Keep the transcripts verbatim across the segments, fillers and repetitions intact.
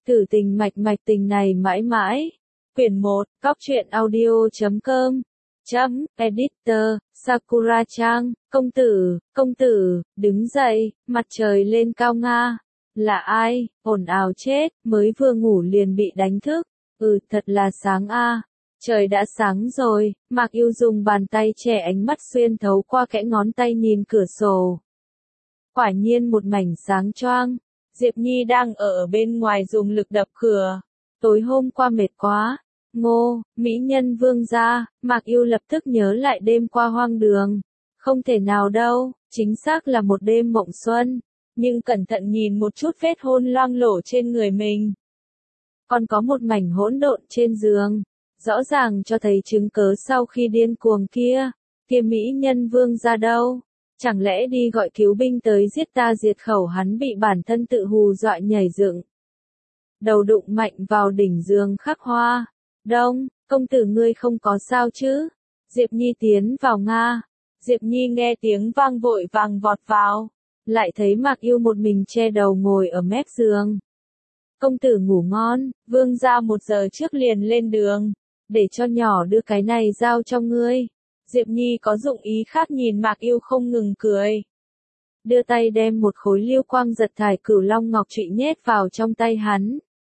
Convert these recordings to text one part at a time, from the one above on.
Thử tình mạch mạch tình này mãi mãi. Quyển một, cóc truyện audio chấm com. Chấm, editor, Sakura-chan, công tử, công tử, đứng dậy, mặt trời lên cao nga. Là ai, ồn ào chết, mới vừa ngủ liền bị đánh thức. Ừ, thật là sáng a. Trời đã sáng rồi, Mạc Yêu dùng bàn tay che ánh mắt xuyên thấu qua kẽ ngón tay nhìn cửa sổ. Quả nhiên một mảnh sáng choang. Diệp Nhi đang ở bên ngoài dùng lực đập cửa. Tối hôm qua mệt quá. Ngô, mỹ nhân vương gia, Mạc Yêu lập tức nhớ lại đêm qua hoang đường. Không thể nào đâu, chính xác là một đêm mộng xuân. Nhưng cẩn thận nhìn một chút vết hôn loang lổ trên người mình. Còn có một mảnh hỗn độn trên giường. Rõ ràng cho thấy chứng cớ sau khi điên cuồng kia. Kia mỹ nhân vương gia đâu? Chẳng lẽ đi gọi cứu binh tới giết ta diệt khẩu hắn bị bản thân tự hù dọa nhảy dựng. Đầu đụng mạnh vào đỉnh giường khắc hoa. Đông, công tử ngươi không có sao chứ? Diệp Nhi tiến vào Nga. Diệp Nhi nghe tiếng vang vội vàng vọt vào. Lại thấy Mạc Yêu một mình che đầu ngồi ở mép giường. Công tử ngủ ngon, vương gia một giờ trước liền lên đường. Để cho nhỏ đưa cái này giao cho ngươi. Diệp Nhi có dụng ý khác nhìn Mạc Yêu không ngừng cười. Đưa tay đem một khối liêu quang giật thải cửu long ngọc trụy nhét vào trong tay hắn.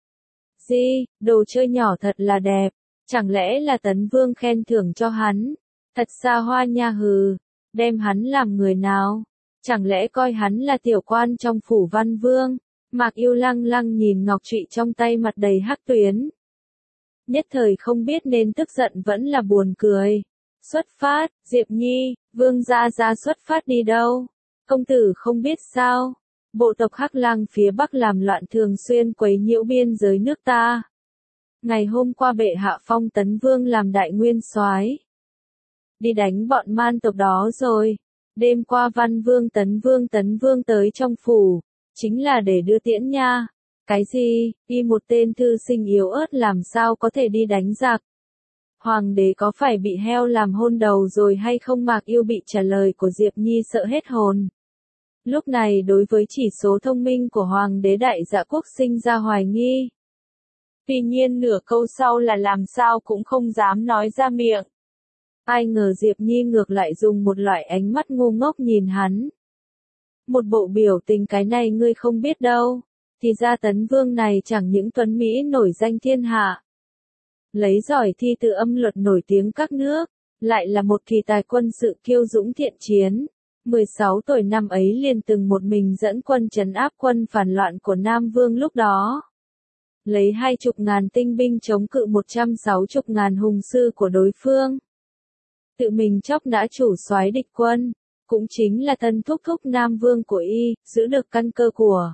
Di, đồ chơi nhỏ thật là đẹp. Chẳng lẽ là Tấn Vương khen thưởng cho hắn? Thật xa hoa nha hừ. Đem hắn làm người nào? Chẳng lẽ coi hắn là tiểu quan trong phủ Văn Vương? Mạc Yêu lăng lăng nhìn ngọc trụy trong tay mặt đầy hắc tuyến. Nhất thời không biết nên tức giận vẫn là buồn cười. Xuất phát, Diệp Nhi, vương gia gia xuất phát đi đâu? Công tử không biết sao? Bộ tộc Hắc Lang phía Bắc làm loạn thường xuyên quấy nhiễu biên giới nước ta. Ngày hôm qua bệ hạ phong Tấn Vương làm đại nguyên soái, đi đánh bọn man tộc đó rồi. Đêm qua Văn Vương Tấn Vương Tấn Vương tới trong phủ, chính là để đưa tiễn nha. Cái gì, y một tên thư sinh yếu ớt làm sao có thể đi đánh giặc? Hoàng đế có phải bị heo làm hôn đầu rồi hay không? Mạc Yêu bị trả lời của Diệp Nhi sợ hết hồn. Lúc này đối với chỉ số thông minh của Hoàng đế Đại Dạ Quốc sinh ra hoài nghi. Tuy nhiên nửa câu sau là làm sao cũng không dám nói ra miệng. Ai ngờ Diệp Nhi ngược lại dùng một loại ánh mắt ngu ngốc nhìn hắn. Một bộ biểu tình cái này ngươi không biết đâu. Thì ra Tấn Vương này chẳng những tuấn Mỹ nổi danh thiên hạ. Lấy giỏi thi từ âm luật nổi tiếng các nước, lại là một kỳ tài quân sự kiêu dũng thiện chiến. mười sáu tuổi năm ấy liền từng một mình dẫn quân trấn áp quân phản loạn của Nam Vương lúc đó. Lấy hai chục ngàn tinh binh chống cự một trăm sáu chục ngàn hùng sư của đối phương. Tự mình chóc nã chủ soái địch quân, cũng chính là thân thúc thúc Nam Vương của y, giữ được căn cơ của.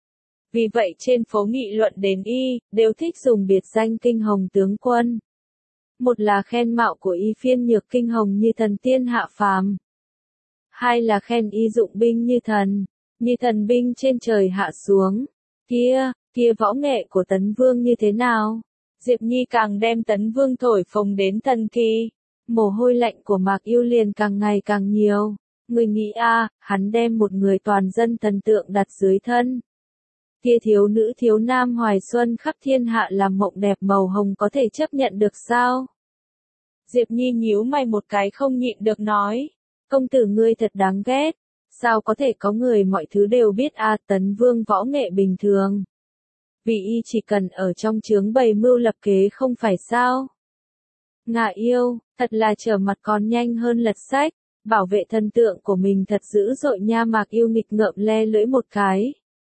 Vì vậy trên phố nghị luận đến y, đều thích dùng biệt danh kinh hồng tướng quân. Một là khen mạo của y phiên nhược kinh hồng như thần tiên hạ phàm. Hai là khen y dụng binh như thần, như thần binh trên trời hạ xuống. Kia, kia võ nghệ của Tấn Vương như thế nào? Diệp Nhi càng đem Tấn Vương thổi phồng đến thần kỳ. Mồ hôi lạnh của Mạc Yêu liền càng ngày càng nhiều. Người nghĩ a, hắn đem một người toàn dân thần tượng đặt dưới thân. Kia thiếu nữ thiếu nam hoài xuân khắp thiên hạ làm mộng đẹp màu hồng có thể chấp nhận được sao? Diệp Nhi nhíu mày một cái không nhịn được nói. Công tử ngươi thật đáng ghét. Sao có thể có người mọi thứ đều biết a? À, Tấn Vương võ nghệ bình thường. Vì y chỉ cần ở trong chướng bày mưu lập kế không phải sao? Ngạ yêu, thật là trở mặt còn nhanh hơn lật sách. Bảo vệ thần tượng của mình thật dữ dội nha. Mạc Yêu nghịch ngợm le lưỡi một cái.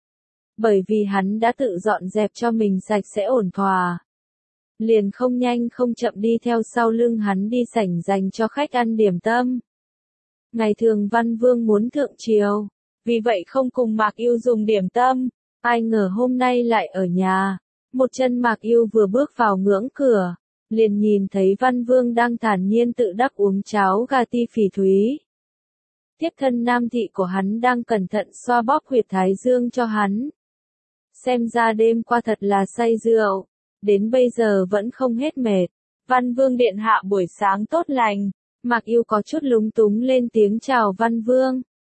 Bởi vì hắn đã tự dọn dẹp cho mình sạch sẽ ổn thỏa. Liền không nhanh không chậm đi theo sau lưng hắn đi sảnh dành cho khách ăn điểm tâm. Ngày thường Văn Vương muốn thượng triều, vì vậy không cùng Mạc Yêu dùng điểm tâm. Ai ngờ hôm nay lại ở nhà. Một chân Mạc Yêu vừa bước vào ngưỡng cửa, liền nhìn thấy Văn Vương đang thản nhiên tự đắc uống cháo gà ti phỉ thúy. Tiếp thân nam thị của hắn đang cẩn thận xoa bóp huyệt thái dương cho hắn. Xem ra đêm qua thật là say rượu, đến bây giờ vẫn không hết mệt. Văn Vương điện hạ buổi sáng tốt lành. Mạc Yêu có chút lúng túng lên tiếng chào Văn Vương.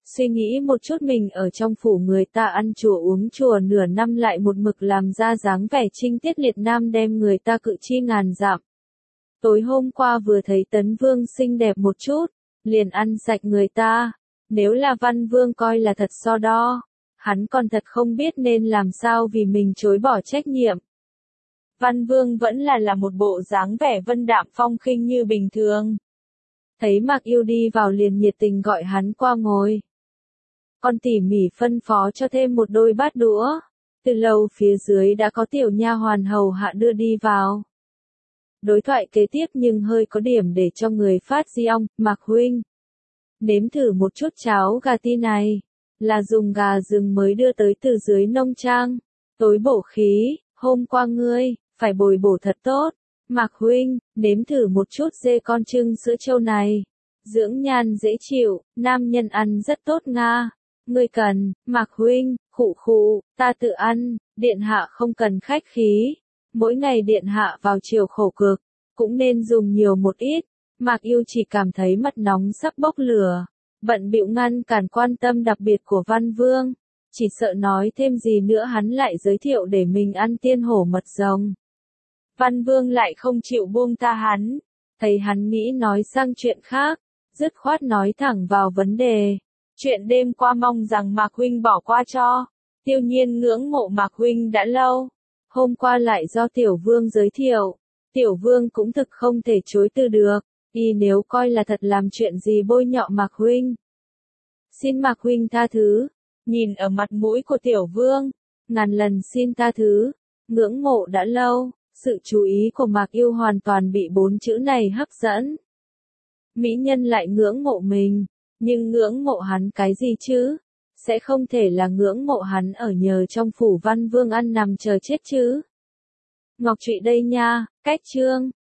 Suy nghĩ một chút mình ở trong phủ người ta ăn chùa uống chùa nửa năm lại một mực làm ra dáng vẻ trinh tiết liệt nam đem người ta cự chi ngàn dặm. Tối hôm qua vừa thấy Tấn Vương xinh đẹp một chút, liền ăn sạch người ta. Nếu là Văn Vương coi là thật so đo, hắn còn thật không biết nên làm sao vì mình chối bỏ trách nhiệm. Văn Vương vẫn là là một bộ dáng vẻ vân đạm phong khinh như bình thường. Thấy Mạc Yêu đi vào liền nhiệt tình gọi hắn qua ngồi. Còn tỉ mỉ phân phó cho thêm một đôi bát đũa. Từ lâu phía dưới đã có tiểu nha hoàn hầu hạ đưa đi vào. Đối thoại kế tiếp nhưng hơi có điểm để cho người phát di ong, Mạc huynh. Nếm thử một chút cháo gà ti này, là dùng gà rừng mới đưa tới từ dưới nông trang. Tối bổ khí, hôm qua ngươi, phải bồi bổ thật tốt. Mạc huynh, nếm thử một chút dê con trưng sữa trâu này. Dưỡng nhan dễ chịu, nam nhân ăn rất tốt nga. Ngươi cần, Mạc huynh, khụ khụ, ta tự ăn, điện hạ không cần khách khí. Mỗi ngày điện hạ vào chiều khổ cực, cũng nên dùng nhiều một ít. Mạc Yêu chỉ cảm thấy mặt nóng sắp bốc lửa, bận bịu ngăn cản quan tâm đặc biệt của Văn Vương, chỉ sợ nói thêm gì nữa hắn lại giới thiệu để mình ăn tiên hổ mật rồng. Văn Vương lại không chịu buông tha hắn, thấy hắn nghĩ nói sang chuyện khác, dứt khoát nói thẳng vào vấn đề. Chuyện đêm qua mong rằng Mạc huynh bỏ qua cho, Tiêu Nhiên ngưỡng mộ Mạc huynh đã lâu, hôm qua lại do Tiểu Vương giới thiệu, Tiểu Vương cũng thực không thể chối từ được. Y nếu coi là thật làm chuyện gì bôi nhọ Mạc huynh. Xin Mạc huynh tha thứ, nhìn ở mặt mũi của Tiểu Vương, ngàn lần xin tha thứ, ngưỡng mộ đã lâu, sự chú ý của Mạc Yêu hoàn toàn bị bốn chữ này hấp dẫn. Mỹ nhân lại ngưỡng mộ mình, nhưng ngưỡng mộ hắn cái gì chứ? Sẽ không thể là ngưỡng mộ hắn ở nhờ trong phủ Văn Vương ăn nằm chờ chết chứ? Ngọc Trụy đây nha, cách chương.